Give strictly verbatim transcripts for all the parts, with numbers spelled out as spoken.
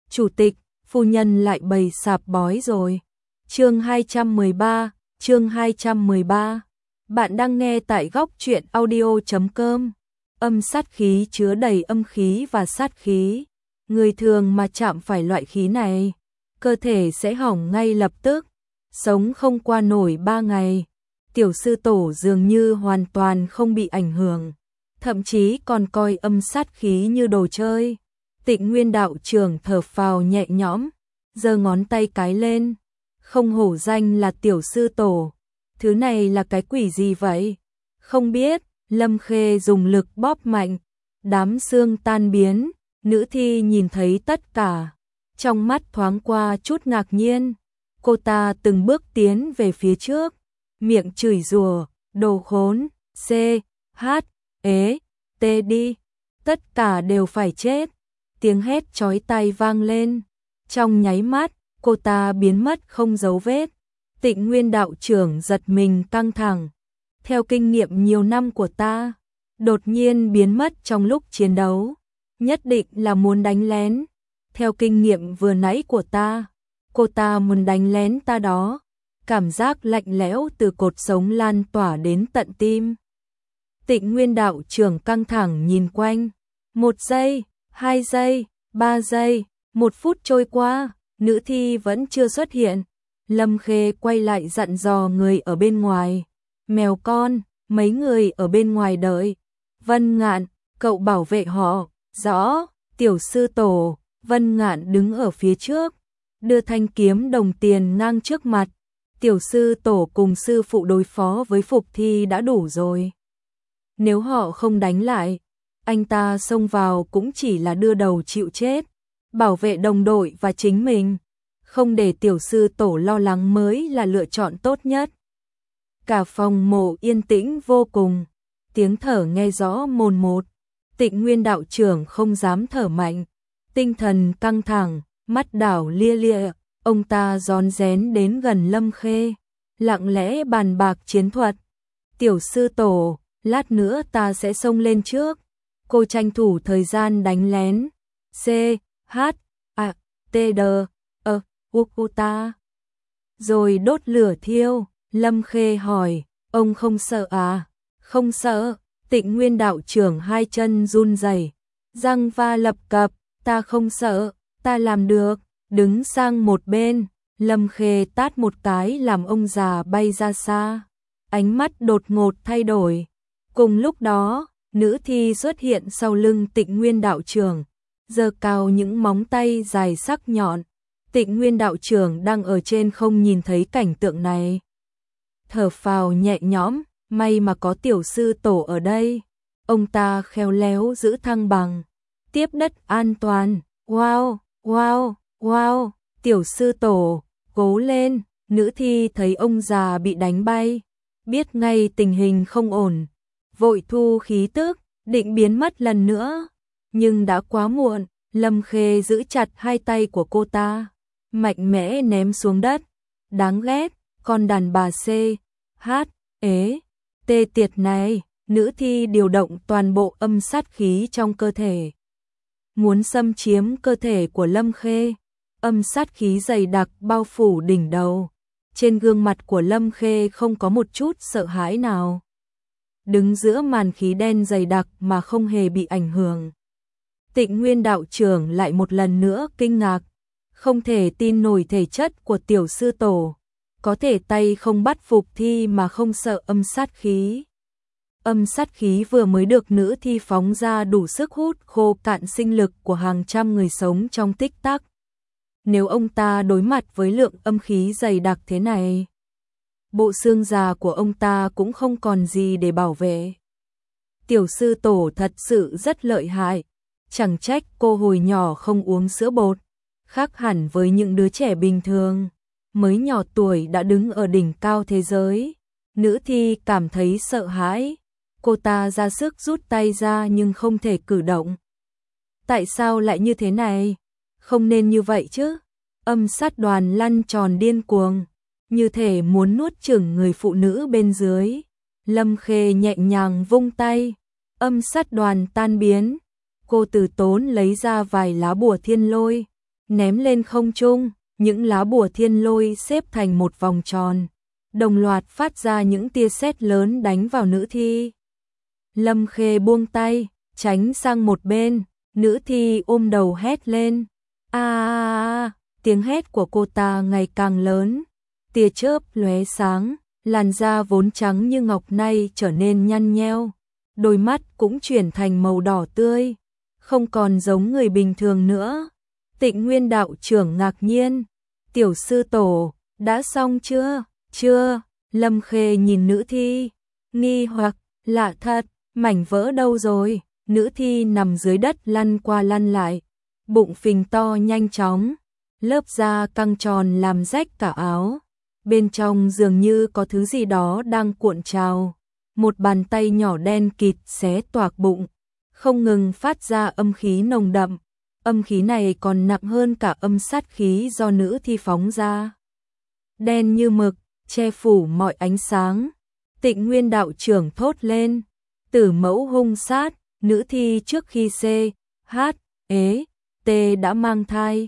Chủ tịch, phu nhân lại bày sạp bói rồi. Chương hai trăm mười ba, chương hai trăm mười ba. Bạn đang nghe tại góc truyện audio chấm com. Âm sát khí chứa đầy âm khí và sát khí. Người thường mà chạm phải loại khí này, cơ thể sẽ hỏng ngay lập tức, sống không qua nổi ba ngày. Tiểu sư tổ dường như hoàn toàn không bị ảnh hưởng, thậm chí còn coi âm sát khí như đồ chơi. Tịnh Nguyên đạo trưởng thở phào nhẹ nhõm, giơ ngón tay cái lên. Không hổ danh là tiểu sư tổ, thứ này là cái quỷ gì vậy? Không biết. Lâm Khê dùng lực bóp mạnh, đám xương tan biến. Nữ thi nhìn thấy tất cả, trong mắt thoáng qua chút ngạc nhiên. Cô ta từng bước tiến về phía trước, miệng chửi rủa, đồ khốn, C, H, ế, T đi, tất cả đều phải chết. Tiếng hét chói tai vang lên, trong nháy mắt, cô ta biến mất không dấu vết. Tịnh Nguyên đạo trưởng giật mình căng thẳng. Theo kinh nghiệm nhiều năm của ta, đột nhiên biến mất trong lúc chiến đấu, nhất định là muốn đánh lén. Theo kinh nghiệm vừa nãy của ta, cô ta muốn đánh lén ta đó. Cảm giác lạnh lẽo từ cột sống lan tỏa đến tận tim. Tịnh Nguyên đạo trưởng căng thẳng nhìn quanh. Một giây, hai giây, ba giây, một phút trôi qua, nữ thi vẫn chưa xuất hiện. Lâm Khê quay lại dặn dò người ở bên ngoài. Mèo con, mấy người ở bên ngoài đợi. Vân Ngạn, cậu bảo vệ họ. Rõ. Tiểu sư tổ. Vân Ngạn đứng ở phía trước, đưa thanh kiếm đồng tiền ngang trước mặt. Tiểu sư tổ cùng sư phụ đối phó với Phục Thi đã đủ rồi. Nếu họ không đánh lại, anh ta xông vào cũng chỉ là đưa đầu chịu chết. Bảo vệ đồng đội và chính mình, không để tiểu sư tổ lo lắng mới là lựa chọn tốt nhất. Cả phòng mộ yên tĩnh vô cùng, tiếng thở nghe rõ mồn một. Tịnh Nguyên đạo trưởng không dám thở mạnh, tinh thần căng thẳng, mắt đảo lia lia. Ông ta rón rén đến gần Lâm Khê, lặng lẽ bàn bạc chiến thuật. Tiểu sư tổ, lát nữa ta sẽ xông lên trước. Cô tranh thủ thời gian đánh lén. C, H, A, T, D, ơ, u, u ta. Rồi đốt lửa thiêu. Lâm Khê hỏi, ông không sợ à? Không sợ. Tịnh Nguyên đạo trưởng hai chân run rẩy, răng va lập cập. Ta không sợ, ta làm được. Đứng sang một bên, Lâm Khê tát một cái làm ông già bay ra xa. Ánh mắt đột ngột thay đổi. Cùng lúc đó, nữ thi xuất hiện sau lưng Tịnh Nguyên đạo trưởng, giơ cao những móng tay dài sắc nhọn. Tịnh Nguyên đạo trưởng đang ở trên không nhìn thấy cảnh tượng này. Thở phào nhẹ nhõm, may mà có tiểu sư tổ ở đây. Ông ta khéo léo giữ thăng bằng, tiếp đất an toàn. Wow, wow, wow, tiểu sư tổ, cố lên. Nữ thi thấy ông già bị đánh bay, biết ngay tình hình không ổn, vội thu khí tức, định biến mất lần nữa. Nhưng đã quá muộn. Lâm Khê giữ chặt hai tay của cô ta, mạnh mẽ ném xuống đất. Đáng ghét, con đàn bà C, H, ế, T tiệt này. Nữ thi điều động toàn bộ âm sát khí trong cơ thể, muốn xâm chiếm cơ thể của Lâm Khê. Âm sát khí dày đặc bao phủ đỉnh đầu. Trên gương mặt của Lâm Khê không có một chút sợ hãi nào, đứng giữa màn khí đen dày đặc mà không hề bị ảnh hưởng. Tịnh Nguyên đạo trưởng lại một lần nữa kinh ngạc, không thể tin nổi thể chất của tiểu sư tổ, có thể tay không bắt Phục Thi mà không sợ âm sát khí. Âm sát khí vừa mới được nữ thi phóng ra đủ sức hút khô cạn sinh lực của hàng trăm người sống trong tích tắc. Nếu ông ta đối mặt với lượng âm khí dày đặc thế này, bộ xương già của ông ta cũng không còn gì để bảo vệ. Tiểu sư tổ thật sự rất lợi hại, chẳng trách cô hồi nhỏ không uống sữa bột, khác hẳn với những đứa trẻ bình thường, mới nhỏ tuổi đã đứng ở đỉnh cao thế giới. Nữ thi cảm thấy sợ hãi, cô ta ra sức rút tay ra nhưng không thể cử động. Tại sao lại như thế này? Không nên như vậy chứ. Âm sát đoàn lăn tròn điên cuồng, như thể muốn nuốt chửng người phụ nữ bên dưới. Lâm Khê nhẹ nhàng vung tay, âm sát đoàn tan biến. Cô từ tốn lấy ra vài lá bùa thiên lôi, ném lên không trung, những lá bùa thiên lôi xếp thành một vòng tròn, đồng loạt phát ra những tia sét lớn đánh vào nữ thi. Lâm Khê buông tay, tránh sang một bên, nữ thi ôm đầu hét lên. A a a, tiếng hét của cô ta ngày càng lớn, tia chớp lóe sáng, làn da vốn trắng như ngọc nay trở nên nhăn nheo, đôi mắt cũng chuyển thành màu đỏ tươi, không còn giống người bình thường nữa. Tịnh Nguyên đạo trưởng ngạc nhiên, tiểu sư tổ, đã xong chưa? Chưa. Lâm Khê nhìn nữ thi, nghi hoặc, lạ thật, mảnh vỡ đâu rồi? Nữ thi nằm dưới đất lăn qua lăn lại, bụng phình to nhanh chóng, lớp da căng tròn làm rách cả áo. Bên trong dường như có thứ gì đó đang cuộn trào, một bàn tay nhỏ đen kịt xé toạc bụng, không ngừng phát ra âm khí nồng đậm. Âm khí này còn nặng hơn cả âm sát khí do nữ thi phóng ra. Đen như mực, che phủ mọi ánh sáng. Tịnh Nguyên đạo trưởng thốt lên, tử mẫu hung sát, nữ thi trước khi C, H, ế, T đã mang thai.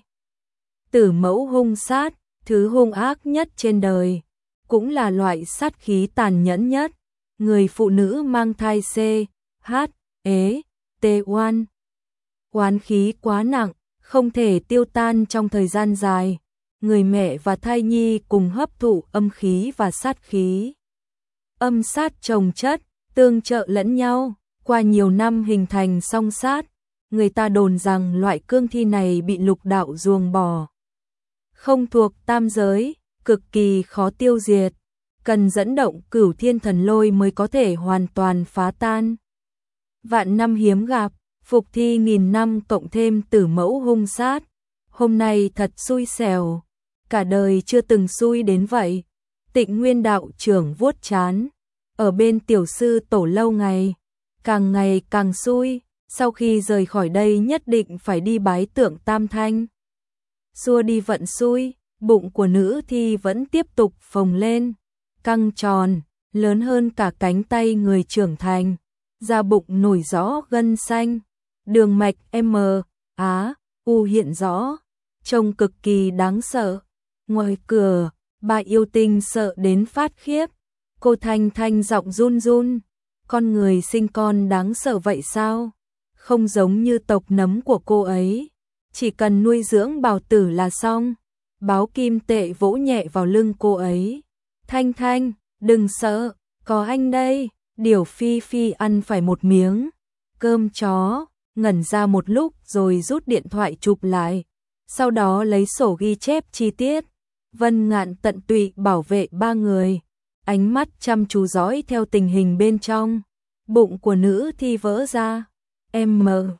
Tử mẫu hung sát, thứ hung ác nhất trên đời, cũng là loại sát khí tàn nhẫn nhất. Người phụ nữ mang thai C, H, ế, T oan. Oán khí quá nặng, không thể tiêu tan trong thời gian dài. Người mẹ và thai nhi cùng hấp thụ âm khí và sát khí. Âm sát chồng chất, tương trợ lẫn nhau, qua nhiều năm hình thành song sát. Người ta đồn rằng loại cương thi này bị lục đạo ruồng bỏ, không thuộc tam giới, cực kỳ khó tiêu diệt, cần dẫn động cửu thiên thần lôi mới có thể hoàn toàn phá tan. Vạn năm hiếm gặp, phục thi nghìn năm cộng thêm tử mẫu hung sát, hôm nay thật xui xẻo, cả đời chưa từng xui đến vậy. Tịnh Nguyên đạo trưởng vuốt trán, ở bên tiểu sư tổ lâu ngày, càng ngày càng xui, sau khi rời khỏi đây nhất định phải đi bái tượng Tam Thanh. Xua đi vận xui, bụng của nữ thi vẫn tiếp tục phồng lên, căng tròn, lớn hơn cả cánh tay người trưởng thành, da bụng nổi rõ gân xanh, đường mạch M, Á, U hiện rõ, trông cực kỳ đáng sợ. Ngoài cửa, bà yêu tinh sợ đến phát khiếp, cô Thanh Thanh giọng run run, con người sinh con đáng sợ vậy sao? Không giống như tộc nấm của cô ấy, chỉ cần nuôi dưỡng bào tử là xong. Báo kim tệ vỗ nhẹ vào lưng cô ấy. Thanh Thanh, đừng sợ, có anh đây. Điểu Phi Phi ăn phải một miếng cơm chó, ngẩn ra một lúc rồi rút điện thoại chụp lại, sau đó lấy sổ ghi chép chi tiết. Vân Ngạn tận tụy bảo vệ ba người, ánh mắt chăm chú dõi theo tình hình bên trong. Bụng của nữ thi vỡ ra, em mờ,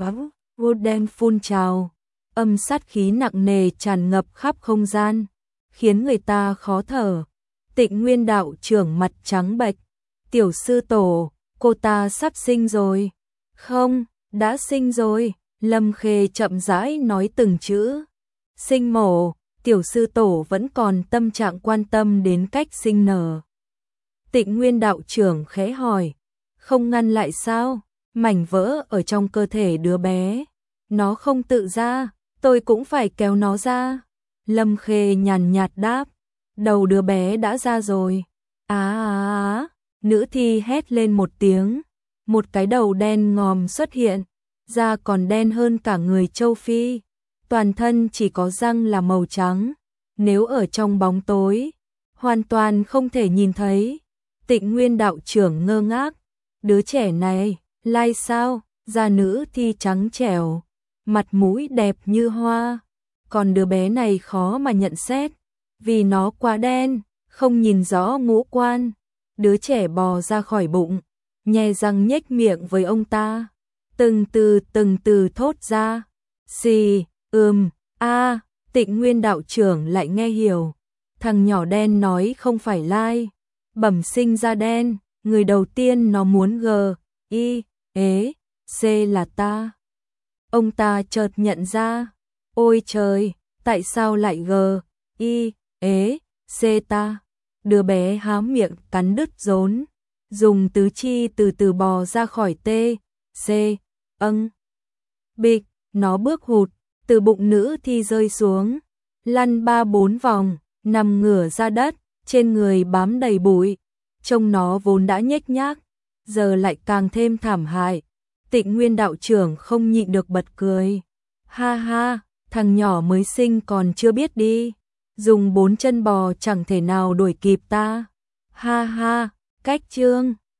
vô đen phun trào, âm sát khí nặng nề tràn ngập khắp không gian, khiến người ta khó thở. Tịnh Nguyên đạo trưởng mặt trắng bệch, tiểu sư tổ, cô ta sắp sinh rồi. Không, đã sinh rồi. Lâm Khê chậm rãi nói từng chữ. Sinh mổ, tiểu sư tổ vẫn còn tâm trạng quan tâm đến cách sinh nở. Tịnh Nguyên đạo trưởng khẽ hỏi, không ngăn lại sao? Mảnh vỡ ở trong cơ thể đứa bé, nó không tự ra, tôi cũng phải kéo nó ra. Lâm Khê nhàn nhạt đáp, đầu đứa bé đã ra rồi. Á á á, nữ thi hét lên một tiếng, một cái đầu đen ngòm xuất hiện, da còn đen hơn cả người châu Phi, toàn thân chỉ có răng là màu trắng, nếu ở trong bóng tối, hoàn toàn không thể nhìn thấy. Tịnh Nguyên đạo trưởng ngơ ngác, đứa trẻ này, lai sao? Da nữ thi trắng trẻo, mặt mũi đẹp như hoa, còn đứa bé này khó mà nhận xét, vì nó quá đen, không nhìn rõ ngũ quan. Đứa trẻ bò ra khỏi bụng, nhe răng nhếch miệng với ông ta, từng từ từng từ thốt ra, xì, ừm, a. Tịnh Nguyên đạo trưởng lại nghe hiểu, thằng nhỏ đen nói không phải lai, bẩm sinh ra đen, người đầu tiên nó muốn g, i, ế, c là ta. Ông ta chợt nhận ra, ôi trời, tại sao lại g, i, ế, c ta? Đứa bé há miệng cắn đứt rốn, dùng tứ chi từ từ bò ra khỏi t, c, âng. Bịch, nó bước hụt, từ bụng nữ thi rơi xuống, lăn ba bốn vòng, nằm ngửa ra đất, trên người bám đầy bụi, trông nó vốn đã nhếch nhác, giờ lại càng thêm thảm hại. Tịnh Nguyên đạo trưởng không nhịn được bật cười. Ha ha, thằng nhỏ mới sinh còn chưa biết đi, dùng bốn chân bò chẳng thể nào đuổi kịp ta. Ha ha, cách chương